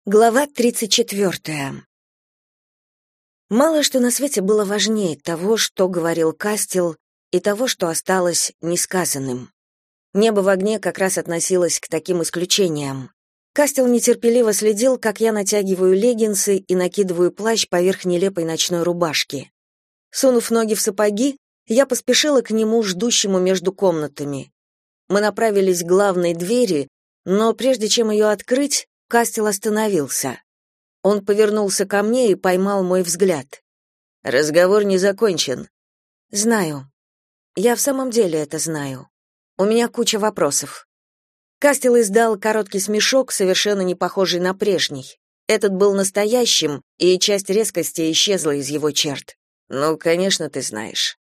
Глава 34. Мало что на свете было важнее того, что говорил Кастел, и того, что осталось несказанным. Небо в огне как раз относилось к таким исключениям. Кастел нетерпеливо следил, как я натягиваю леггинсы и накидываю плащ поверх нелепой ночной рубашки. Сунув ноги в сапоги, я поспешила к нему, ждущему между комнатами. Мы направились к главной двери, но прежде чем ее открыть, Кастел остановился. Он повернулся ко мне и поймал мой взгляд. «Разговор не закончен». «Знаю. Я в самом деле это знаю. У меня куча вопросов». Кастел издал короткий смешок, совершенно не похожий на прежний. Этот был настоящим, и часть резкости исчезла из его черт. «Ну, конечно, ты знаешь».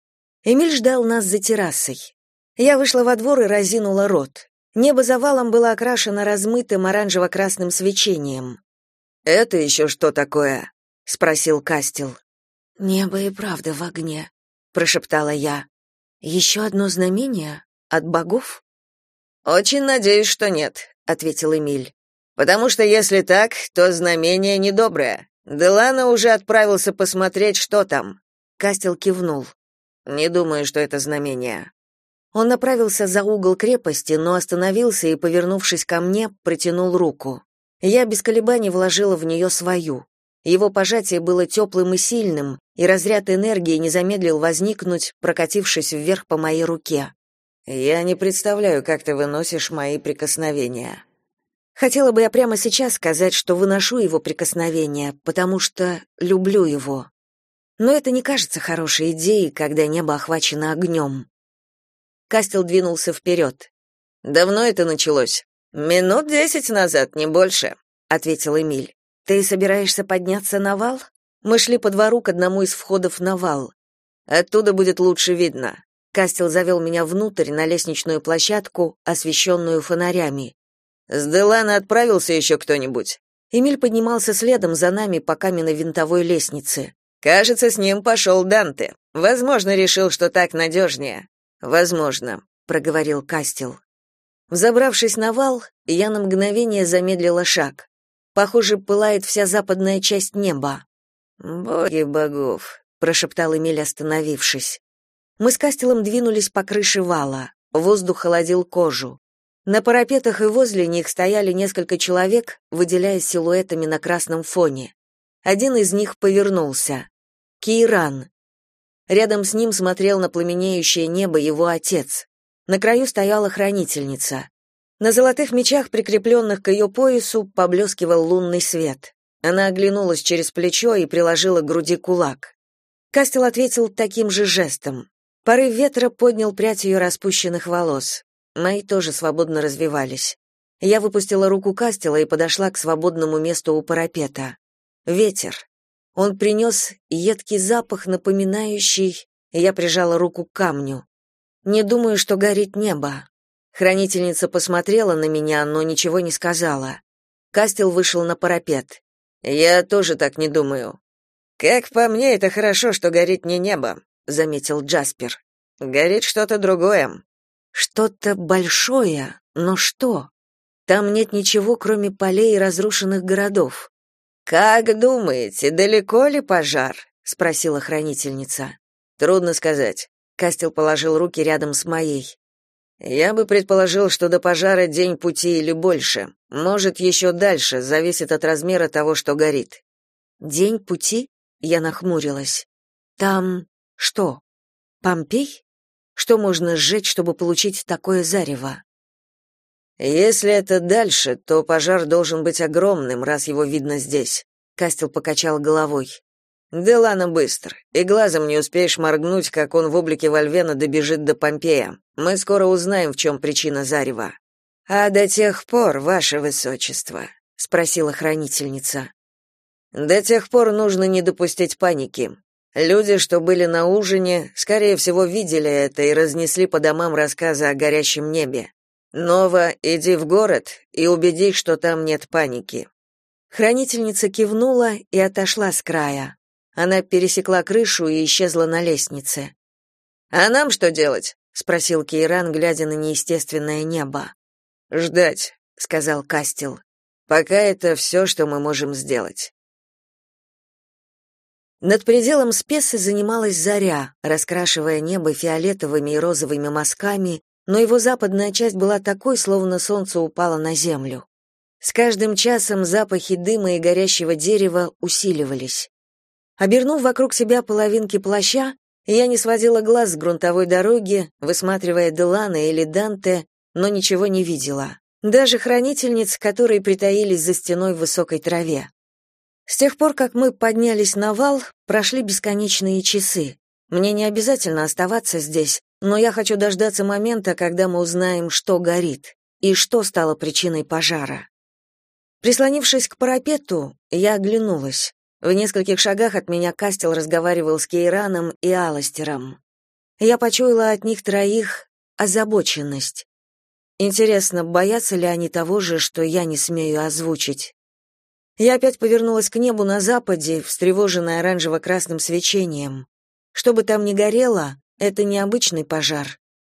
Эмиль ждал нас за террасой. Я вышла во двор и разинула рот. Небо за валом было окрашено размытым оранжево-красным свечением. «Это еще что такое?» — спросил Кастел. «Небо и правда в огне», — прошептала я. «Еще одно знамение? От богов?» «Очень надеюсь, что нет», — ответил Эмиль. «Потому что если так, то знамение недоброе. Делано уже отправился посмотреть, что там». Кастел кивнул. «Не думаю, что это знамение». Он направился за угол крепости, но остановился и, повернувшись ко мне, протянул руку. Я без колебаний вложила в нее свою. Его пожатие было теплым и сильным, и разряд энергии не замедлил возникнуть, прокатившись вверх по моей руке. «Я не представляю, как ты выносишь мои прикосновения». Хотела бы я прямо сейчас сказать, что выношу его прикосновения, потому что люблю его. Но это не кажется хорошей идеей, когда небо охвачено огнем. Кастел двинулся вперед. «Давно это началось?» «Минут 10 назад, не больше», — ответил Эмиль. «Ты собираешься подняться на вал?» Мы шли по двору к одному из входов на вал. «Оттуда будет лучше видно». Кастел завел меня внутрь, на лестничную площадку, освещенную фонарями. «С Делано отправился еще кто-нибудь?» Эмиль поднимался следом за нами по каменно-винтовой лестнице. «Кажется, с ним пошел Данте. Возможно, решил, что так надежнее». «Возможно», — проговорил Кастел. Взобравшись на вал, я на мгновение замедлила шаг. Похоже, пылает вся западная часть неба. «Боги богов», — прошептал Эмиль, остановившись. Мы с Кастелом двинулись по крыше вала. Воздух холодил кожу. На парапетах и возле них стояли несколько человек, выделяясь силуэтами на красном фоне. Один из них повернулся. Кейран. Рядом с ним смотрел на пламенеющее небо его отец. На краю стояла хранительница. На золотых мечах, прикрепленных к ее поясу, поблескивал лунный свет. Она оглянулась через плечо и приложила к груди кулак. Кастел ответил таким же жестом. Порыв ветра поднял прядь ее распущенных волос. Мои тоже свободно развивались. Я выпустила руку Кастела и подошла к свободному месту у парапета. Ветер. Он принес едкий запах, напоминающий... Я прижала руку к камню. «Не думаю, что горит небо». Хранительница посмотрела на меня, но ничего не сказала. Кастел вышел на парапет. «Я тоже так не думаю». «Как по мне, это хорошо, что горит не небо», — заметил Джаспер. «Горит что-то другое». «Что-то большое? Но что? Там нет ничего, кроме полей и разрушенных городов». «Как думаете, далеко ли пожар?» — спросила хранительница. «Трудно сказать». Кастел положил руки рядом с моей. «Я бы предположил, что до пожара день пути или больше. Может, еще дальше, зависит от размера того, что горит». «День пути?» — я нахмурилась. «Там что? Помпей? Что можно сжечь, чтобы получить такое зарево?» «Если это дальше, то пожар должен быть огромным, раз его видно здесь», — Кастел покачал головой. «Делано быстр, и глазом не успеешь моргнуть, как он в облике Вольвена добежит до Помпея. Мы скоро узнаем, в чем причина зарева». «А до тех пор, ваше высочество?» — спросила хранительница. «До тех пор нужно не допустить паники. Люди, что были на ужине, скорее всего, видели это и разнесли по домам рассказы о горящем небе. Нова, иди в город и убедись, что там нет паники». Хранительница кивнула и отошла с края. Она пересекла крышу и исчезла на лестнице. «А нам что делать?» — спросил Кейран, глядя на неестественное небо. «Ждать», — сказал Кастел. Пока это все, что мы можем сделать. Над пределом Спесы занималась заря, раскрашивая небо фиолетовыми и розовыми мазками, но его западная часть была такой, словно солнце упало на землю. С каждым часом запахи дыма и горящего дерева усиливались. Обернув вокруг себя половинки плаща, я не сводила глаз с грунтовой дороги, высматривая Делана или Данте, но ничего не видела. Даже хранительниц, которые притаились за стеной в высокой траве. С тех пор, как мы поднялись на вал, прошли бесконечные часы. Мне не обязательно оставаться здесь, но я хочу дождаться момента, когда мы узнаем, что горит и что стало причиной пожара. Прислонившись к парапету, я оглянулась. В нескольких шагах от меня Кастел разговаривал с Кейраном и Аластером. Я почуяла от них троих озабоченность. Интересно, боятся ли они того же, что я не смею озвучить? Я опять повернулась к небу на западе, встревоженная оранжево-красным свечением. Что бы там ни горело, это не обычный пожар.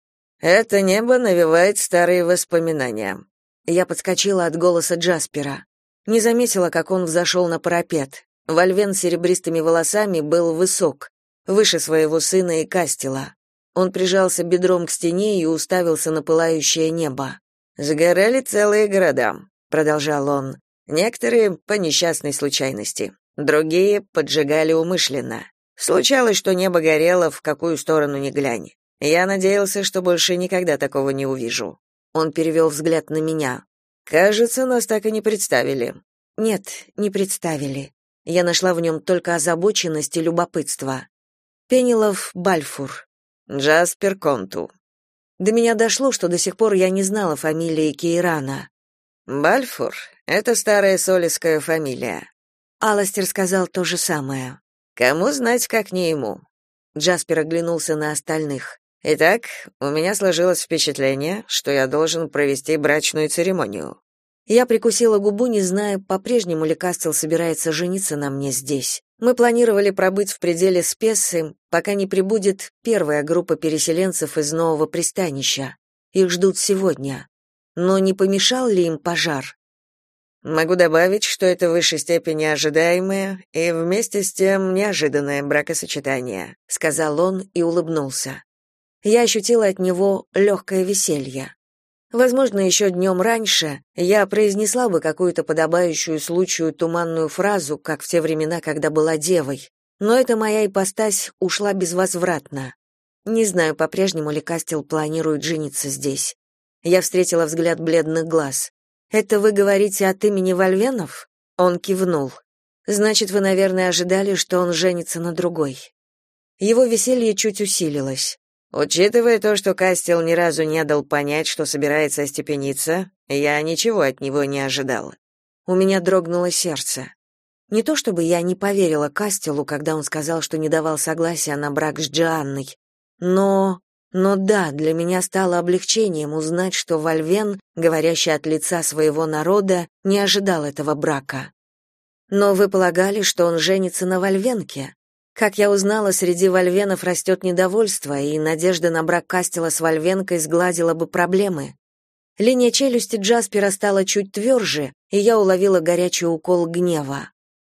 Это небо навевает старые воспоминания. Я подскочила от голоса Джаспера. Не заметила, как он взошел на парапет. Вольвен с серебристыми волосами был высок, выше своего сына и Кастела. Он прижался бедром к стене и уставился на пылающее небо. «Сгорели целые города», — продолжал он. «Некоторые по несчастной случайности, другие поджигали умышленно. Случалось, что небо горело, в какую сторону ни глянь. Я надеялся, что больше никогда такого не увижу». Он перевел взгляд на меня. «Кажется, нас так и не представили». «Нет, не представили. Я нашла в нем только озабоченность и любопытство. Пенелов Бальфур. Джаспер Конту». До меня дошло, что до сих пор я не знала фамилии Кейрана. «Бальфур — это старая солиская фамилия». Аластер сказал то же самое. «Кому знать, как не ему». Джаспер оглянулся на остальных. «Итак, у меня сложилось впечатление, что я должен провести брачную церемонию». Я прикусила губу, не зная, по-прежнему ли Кастел собирается жениться на мне здесь. Мы планировали пробыть в пределе Спессы, пока не прибудет первая группа переселенцев из нового пристанища. Их ждут сегодня. Но не помешал ли им пожар? Могу добавить, что это в высшей степени ожидаемое и вместе с тем неожиданное бракосочетание, сказал он и улыбнулся. Я ощутила от него легкое веселье. Возможно, еще днем раньше я произнесла бы какую-то подобающую случаю туманную фразу, как в те времена, когда была девой, но эта моя ипостась ушла безвозвратно. Не знаю, по-прежнему ли Кастел планирует жениться здесь. Я встретила взгляд бледных глаз. «Это вы говорите от имени Вольвенов?» Он кивнул. «Значит, вы, наверное, ожидали, что он женится на другой». Его веселье чуть усилилось. Учитывая то, что Кастел ни разу не дал понять, что собирается остепениться, я ничего от него не ожидал. У меня дрогнуло сердце. Не то чтобы я не поверила Кастелу, когда он сказал, что не давал согласия на брак с Джоанной, но да, для меня стало облегчением узнать, что Вольвен, говорящий от лица своего народа, не ожидал этого брака. Но вы полагали, что он женится на Вольвенке? Как я узнала, среди вольвенов растет недовольство, и надежда на брак Кастела с вольвенкой сгладила бы проблемы. Линия челюсти Джаспера стала чуть тверже, и я уловила горячий укол гнева.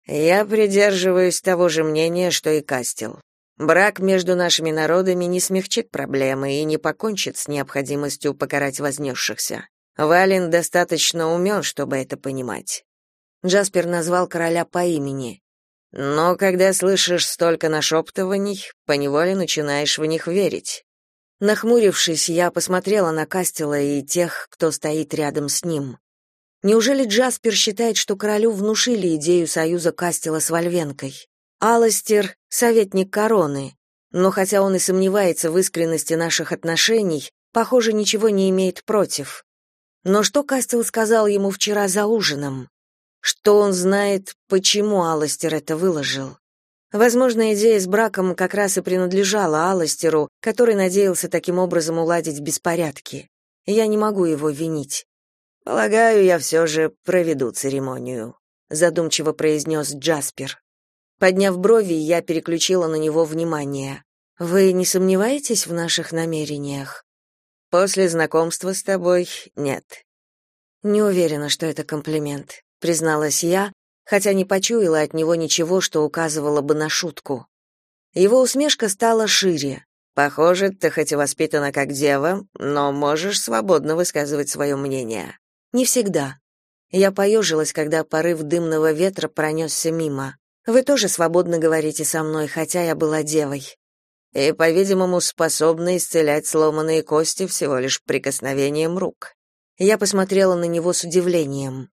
Я придерживаюсь того же мнения, что и Кастел. Брак между нашими народами не смягчит проблемы и не покончит с необходимостью покарать вознесшихся. Вален достаточно умен, чтобы это понимать. Джаспер назвал короля по имени. Но когда слышишь столько нашептываний, поневоле начинаешь в них верить. Нахмурившись, я посмотрела на Кастела и тех, кто стоит рядом с ним. Неужели Джаспер считает, что королю внушили идею союза Кастела с Вольвенкой? Аластер — советник короны, но хотя он и сомневается в искренности наших отношений, похоже, ничего не имеет против. Но что Кастел сказал ему вчера за ужином? Что он знает, почему Аластер это выложил? Возможно, идея с браком как раз и принадлежала Аластеру, который надеялся таким образом уладить беспорядки. Я не могу его винить. «Полагаю, я все же проведу церемонию», — задумчиво произнес Джаспер. Подняв брови, я переключила на него внимание. «Вы не сомневаетесь в наших намерениях?» «После знакомства с тобой — нет». Не уверена, что это комплимент, призналась я, хотя не почуяла от него ничего, что указывало бы на шутку. Его усмешка стала шире. Похоже, ты хоть и воспитана как дева, но можешь свободно высказывать свое мнение. Не всегда. Я поежилась, когда порыв дымного ветра пронесся мимо. Вы тоже свободно говорите со мной, хотя я была девой. И, по-видимому, способна исцелять сломанные кости всего лишь прикосновением рук. Я посмотрела на него с удивлением.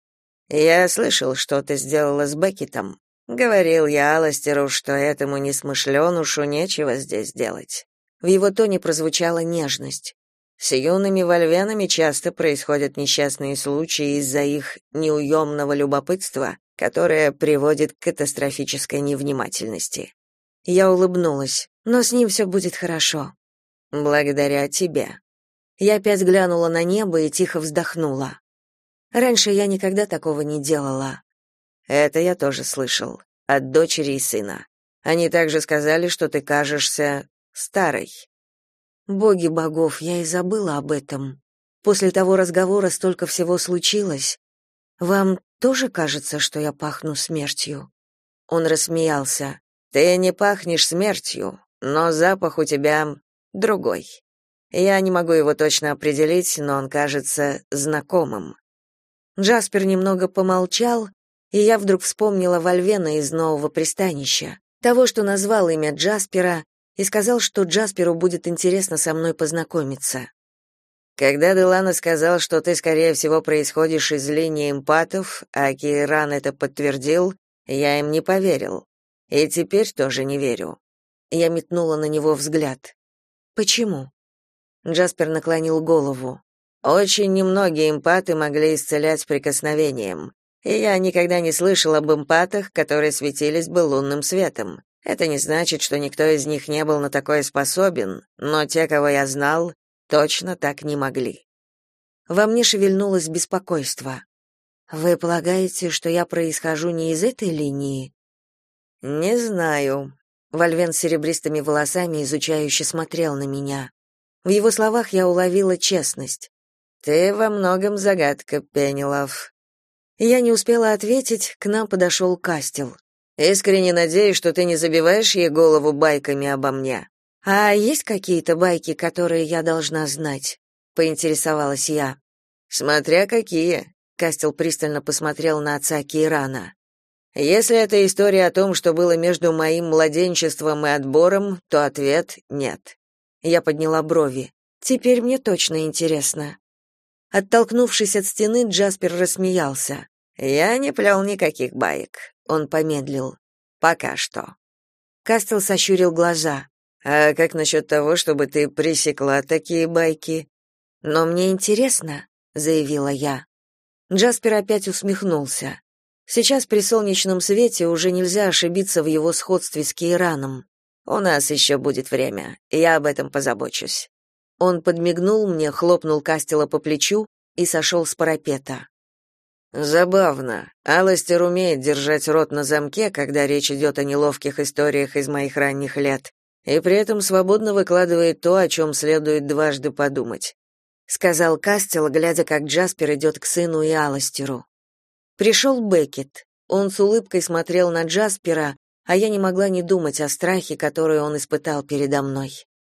Я слышал, что ты сделала с Беккетом. Говорил я Аластеру, что этому несмышленушу нечего здесь делать. В его тоне прозвучала нежность. С юными вольвенами часто происходят несчастные случаи из-за их неуемного любопытства, которое приводит к катастрофической невнимательности. Я улыбнулась, но с ним все будет хорошо. Благодаря тебе. Я опять глянула на небо и тихо вздохнула. Раньше я никогда такого не делала. Это я тоже слышал. От дочери и сына. Они также сказали, что ты кажешься старой. Боги богов, я и забыла об этом. После того разговора столько всего случилось. Вам тоже кажется, что я пахну смертью? Он рассмеялся. Ты не пахнешь смертью, но запах у тебя другой. Я не могу его точно определить, но он кажется знакомым. Джаспер немного помолчал, и я вдруг вспомнила Вольвена из нового пристанища, того, что назвал имя Джаспера, и сказал, что Джасперу будет интересно со мной познакомиться. Когда Делана сказал, что ты, скорее всего, происходишь из линии эмпатов, а Кейран это подтвердил, я им не поверил. И теперь тоже не верю. Я метнула на него взгляд. Почему? Джаспер наклонил голову. Очень немногие эмпаты могли исцелять прикосновением. И я никогда не слышал об эмпатах, которые светились бы лунным светом. Это не значит, что никто из них не был на такое способен, но те, кого я знал, точно так не могли. Во мне шевельнулось беспокойство. Вы полагаете, что я происхожу не из этой линии? Не знаю. Вольвен с серебристыми волосами изучающе смотрел на меня. В его словах я уловила честность. Ты во многом загадка, Пенелов. Я не успела ответить, к нам подошел Кастел. Искренне надеюсь, что ты не забиваешь ей голову байками обо мне. А есть какие-то байки, которые я должна знать? Поинтересовалась я. Смотря какие. Кастел пристально посмотрел на отца Кейрана. Если это история о том, что было между моим младенчеством и отбором, то ответ нет. Я подняла брови. Теперь мне точно интересно. Оттолкнувшись от стены, Джаспер рассмеялся. Я не плел никаких баек. Он помедлил. Пока что. Кастел сощурил глаза. А как насчет того, чтобы ты пресекла такие байки? Но мне интересно, заявила я. Джаспер опять усмехнулся. Сейчас при солнечном свете уже нельзя ошибиться в его сходстве с Кейраном. У нас еще будет время, я об этом позабочусь. Он подмигнул мне, хлопнул Кастела по плечу и сошел с парапета. Забавно. Аластер умеет держать рот на замке, когда речь идет о неловких историях из моих ранних лет, и при этом свободно выкладывает то, о чем следует дважды подумать, сказал Кастел, глядя, как Джаспер идет к сыну и Аластеру. Пришел Беккет. Он с улыбкой смотрел на Джаспера, а я не могла не думать о страхе, который он испытал передо мной.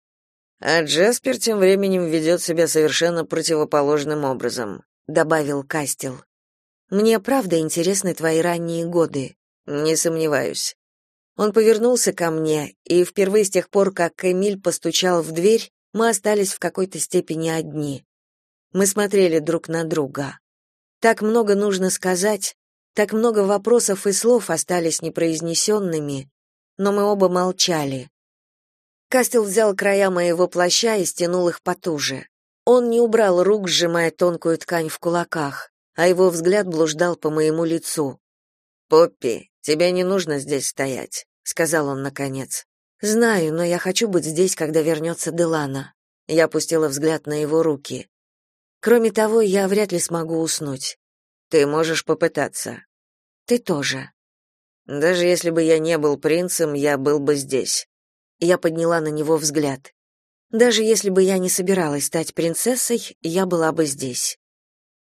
А Джаспер тем временем ведет себя совершенно противоположным образом, добавил Кастел. Мне правда интересны твои ранние годы, не сомневаюсь. Он повернулся ко мне, и впервые с тех пор, как Эмиль постучал в дверь, мы остались в какой-то степени одни. Мы смотрели друг на друга. Так много нужно сказать, так много вопросов и слов остались непроизнесенными, но мы оба молчали. Кастел взял края моего плаща и стянул их потуже. Он не убрал рук, сжимая тонкую ткань в кулаках, а его взгляд блуждал по моему лицу. «Поппи, тебе не нужно здесь стоять», — сказал он наконец. «Знаю, но я хочу быть здесь, когда вернется Делана». Я опустила взгляд на его руки. «Кроме того, я вряд ли смогу уснуть. Ты можешь попытаться. Ты тоже. Даже если бы я не был принцем, я был бы здесь». Я подняла на него взгляд. «Даже если бы я не собиралась стать принцессой, я была бы здесь».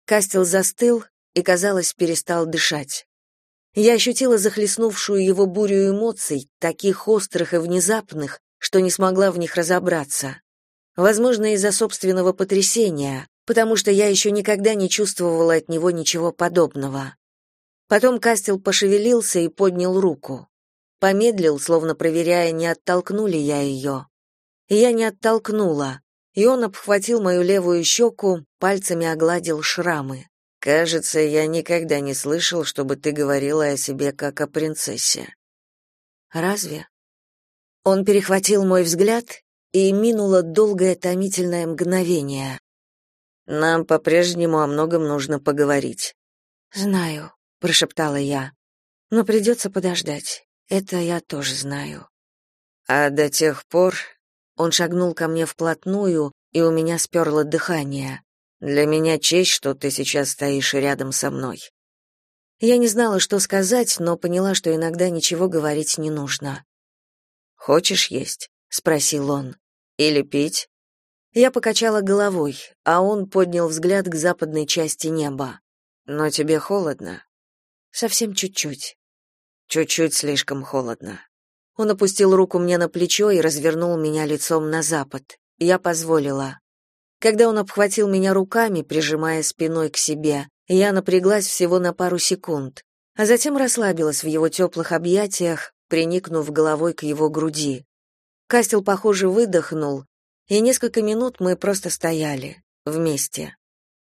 Кастел застыл и, казалось, перестал дышать. Я ощутила захлестнувшую его бурю эмоций, таких острых и внезапных, что не смогла в них разобраться. Возможно, из-за собственного потрясения, потому что я еще никогда не чувствовала от него ничего подобного. Потом Кастел пошевелился и поднял руку. Помедлил, словно проверяя, не оттолкну ли я ее. И я не оттолкнула, и он обхватил мою левую щеку, пальцами огладил шрамы. «Кажется, я никогда не слышал, чтобы ты говорила о себе как о принцессе». «Разве?» Он перехватил мой взгляд, и минуло долгое томительное мгновение. «Нам по-прежнему о многом нужно поговорить». «Знаю», — прошептала я, — «но придется подождать. Это я тоже знаю». «А до тех пор...» Он шагнул ко мне вплотную, и у меня сперло дыхание. «Для меня честь, что ты сейчас стоишь рядом со мной». Я не знала, что сказать, но поняла, что иногда ничего говорить не нужно. «Хочешь есть?» — спросил он. «Или пить?» Я покачала головой, а он поднял взгляд к западной части неба. «Но тебе холодно?» «Совсем чуть-чуть». «Чуть-чуть слишком холодно». Он опустил руку мне на плечо и развернул меня лицом на запад. Я позволила. Когда он обхватил меня руками, прижимая спиной к себе, я напряглась всего на пару секунд, а затем расслабилась в его теплых объятиях, приникнув головой к его груди. Кастел, похоже, выдохнул, и несколько минут мы просто стояли, вместе.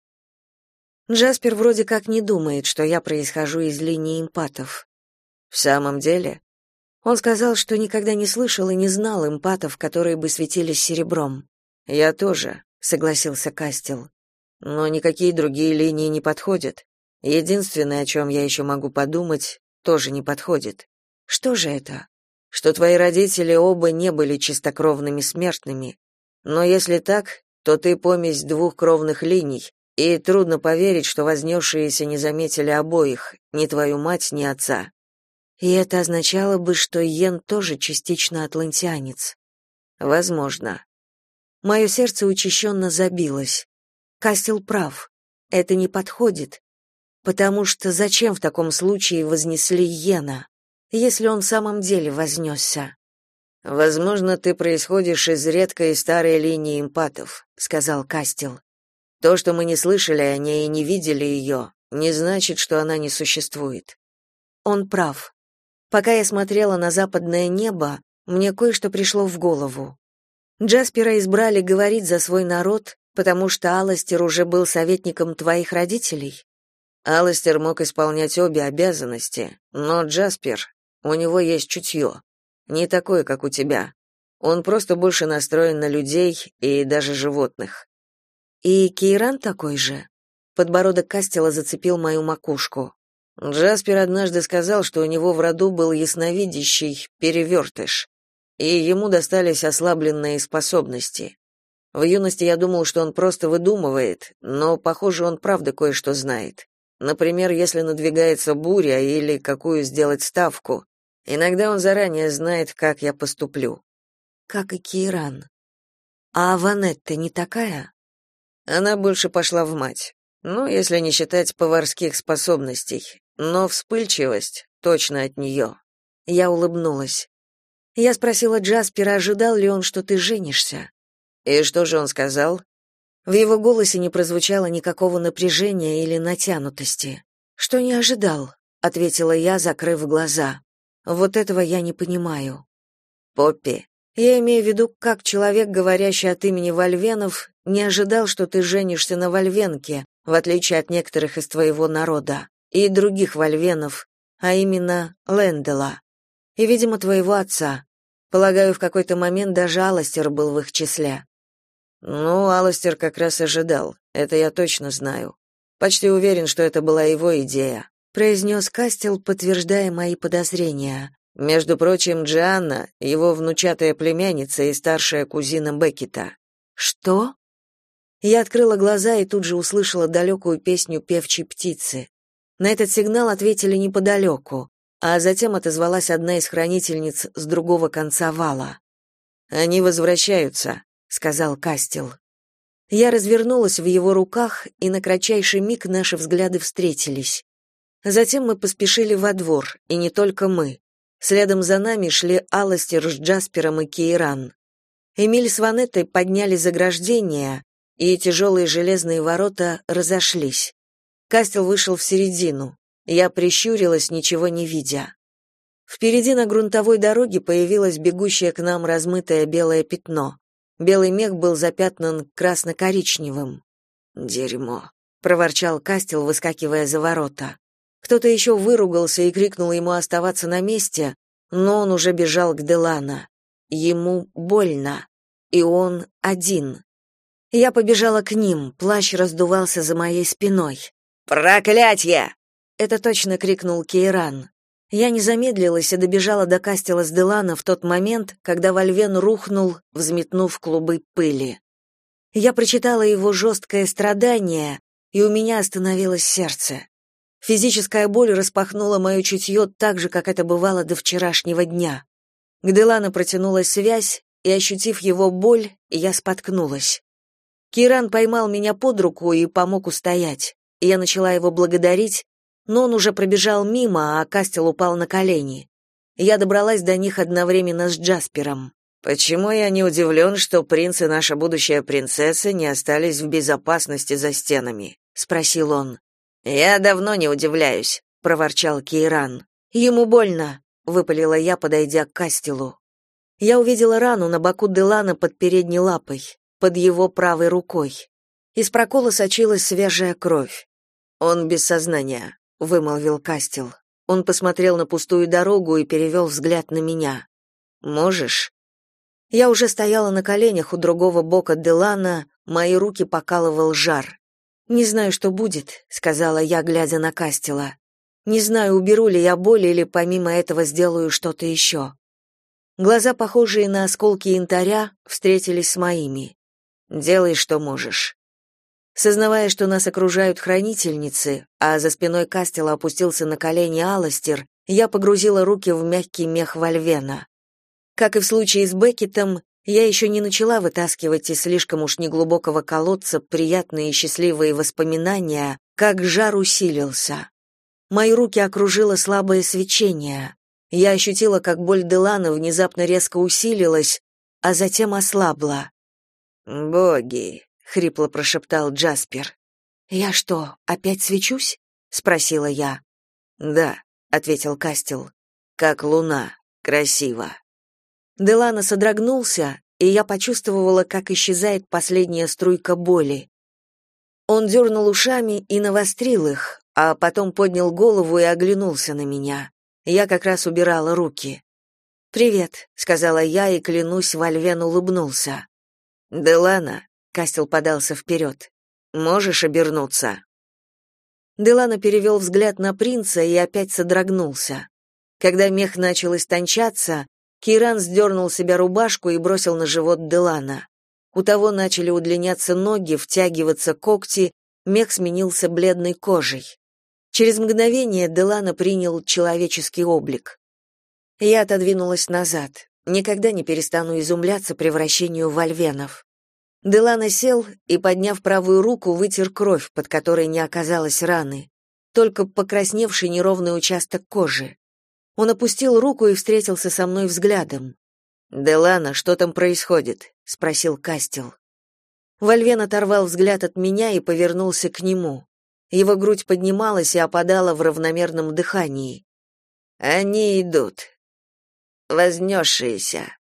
Джаспер вроде как не думает, что я происхожу из линии эмпатов. В самом деле? Он сказал, что никогда не слышал и не знал эмпатов, которые бы светились серебром. «Я тоже», — согласился Кастел. «Но никакие другие линии не подходят. Единственное, о чем я еще могу подумать, тоже не подходит». «Что же это?» «Что твои родители оба не были чистокровными смертными. Но если так, то ты помесь двух кровных линий, и трудно поверить, что вознесшиеся не заметили обоих, ни твою мать, ни отца». И это означало бы, что Йен тоже частично атлантианец. Возможно. Мое сердце учащенно забилось. Кастел прав. Это не подходит. Потому что зачем в таком случае вознесли Йена, если он в самом деле вознесся? «Возможно, ты происходишь из редкой старой линии эмпатов», — сказал Кастел. «То, что мы не слышали о ней и не видели ее, не значит, что она не существует». Он прав. Пока я смотрела на западное небо, мне кое-что пришло в голову. Джаспера избрали говорить за свой народ, потому что Аластер уже был советником твоих родителей? Аластер мог исполнять обе обязанности, но Джаспер, у него есть чутье. Не такое, как у тебя. Он просто больше настроен на людей и даже животных. И Кейран такой же? Подбородок Кастела зацепил мою макушку. Джаспер однажды сказал, что у него в роду был ясновидящий перевертыш, и ему достались ослабленные способности. В юности я думал, что он просто выдумывает, но, похоже, он правда кое-что знает. Например, если надвигается буря или какую сделать ставку, иногда он заранее знает, как я поступлю. Как и Кейран. А Ванетта не такая? Она больше пошла в мать. Ну, если не считать поварских способностей. Но вспыльчивость точно от нее. Я улыбнулась. Я спросила Джаспера, ожидал ли он, что ты женишься. И что же он сказал? В его голосе не прозвучало никакого напряжения или натянутости. Что не ожидал, ответила я, закрыв глаза. Вот этого я не понимаю. Поппи, я имею в виду, как человек, говорящий от имени вольвенов, не ожидал, что ты женишься на вольвенке, в отличие от некоторых из твоего народа, и других вольвенов, а именно Лэндела, и, видимо, твоего отца. Полагаю, в какой-то момент даже Аластер был в их числе. Ну, Аластер как раз ожидал, это я точно знаю. Почти уверен, что это была его идея, произнес Кастел, подтверждая мои подозрения. Между прочим, Джианна, его внучатая племянница и старшая кузина Беккета. Что? Я открыла глаза и тут же услышала далекую песню певчей птицы. На этот сигнал ответили неподалеку, а затем отозвалась одна из хранительниц с другого конца вала. «Они возвращаются», — сказал Кастел. Я развернулась в его руках, и на кратчайший миг наши взгляды встретились. Затем мы поспешили во двор, и не только мы. Следом за нами шли Аластер с Джаспером и Кейран. Эмиль с Ванеттой подняли заграждение, и тяжелые железные ворота разошлись. Кастел вышел в середину. Я прищурилась, ничего не видя. Впереди на грунтовой дороге появилось бегущее к нам размытое белое пятно. Белый мех был запятнан красно-коричневым. «Дерьмо», — проворчал Кастел, выскакивая за ворота. Кто-то еще выругался и крикнул ему оставаться на месте, но он уже бежал к Делано. Ему больно, и он один. Я побежала к ним, плащ раздувался за моей спиной. «Проклятье!» — это точно крикнул Кейран. Я не замедлилась и добежала до Кастела с Делано в тот момент, когда Вольвен рухнул, взметнув клубы пыли. Я прочитала его жесткое страдание, и у меня остановилось сердце. Физическая боль распахнула мое чутье так же, как это бывало до вчерашнего дня. К Делано протянулась связь, и, ощутив его боль, я споткнулась. Кейран поймал меня под руку и помог устоять. Я начала его благодарить, но он уже пробежал мимо, а Кастел упал на колени. Я добралась до них одновременно с Джаспером. «Почему я не удивлен, что принц и наша будущая принцесса не остались в безопасности за стенами?» — спросил он. «Я давно не удивляюсь», — проворчал Кейран. «Ему больно», — выпалила я, подойдя к Кастелу. Я увидела рану на боку Делано под передней лапой, под его правой рукой. Из прокола сочилась свежая кровь. «Он без сознания», — вымолвил Кастел. Он посмотрел на пустую дорогу и перевел взгляд на меня. «Можешь?» Я уже стояла на коленях у другого бока Делано, мои руки покалывал жар. «Не знаю, что будет», — сказала я, глядя на Кастела. «Не знаю, уберу ли я боль или помимо этого сделаю что-то еще». Глаза, похожие на осколки янтаря, встретились с моими. «Делай, что можешь». Сознавая, что нас окружают хранительницы, а за спиной Кастела опустился на колени Аластер, я погрузила руки в мягкий мех Вольвена. Как и в случае с Беккетом, я еще не начала вытаскивать из слишком уж неглубокого колодца приятные и счастливые воспоминания, как жар усилился. Мои руки окружило слабое свечение. Я ощутила, как боль Делано внезапно резко усилилась, а затем ослабла. «Боги!» — хрипло прошептал Джаспер. «Я что, опять свечусь?» — спросила я. «Да», — ответил Кастел. «Как луна. Красиво». Делано содрогнулся, и я почувствовала, как исчезает последняя струйка боли. Он дернул ушами и навострил их, а потом поднял голову и оглянулся на меня. Я как раз убирала руки. «Привет», — сказала я, и, клянусь, Вольвен улыбнулся. «Делано», — Кастел подался вперед, — «можешь обернуться?» Делано перевел взгляд на принца и опять содрогнулся. Когда мех начал истончаться, Кейран сдернул с себя рубашку и бросил на живот Делано. У того начали удлиняться ноги, втягиваться когти, мех сменился бледной кожей. Через мгновение Делано принял человеческий облик. Я отодвинулась назад. Никогда не перестану изумляться превращению вольвенов. Делано сел и, подняв правую руку, вытер кровь, под которой не оказалось раны, только покрасневший неровный участок кожи. Он опустил руку и встретился со мной взглядом. «Делано, что там происходит?» — спросил Кастел. Вольвен оторвал взгляд от меня и повернулся к нему. Его грудь поднималась и опадала в равномерном дыхании. «Они идут. Вознесшиеся»,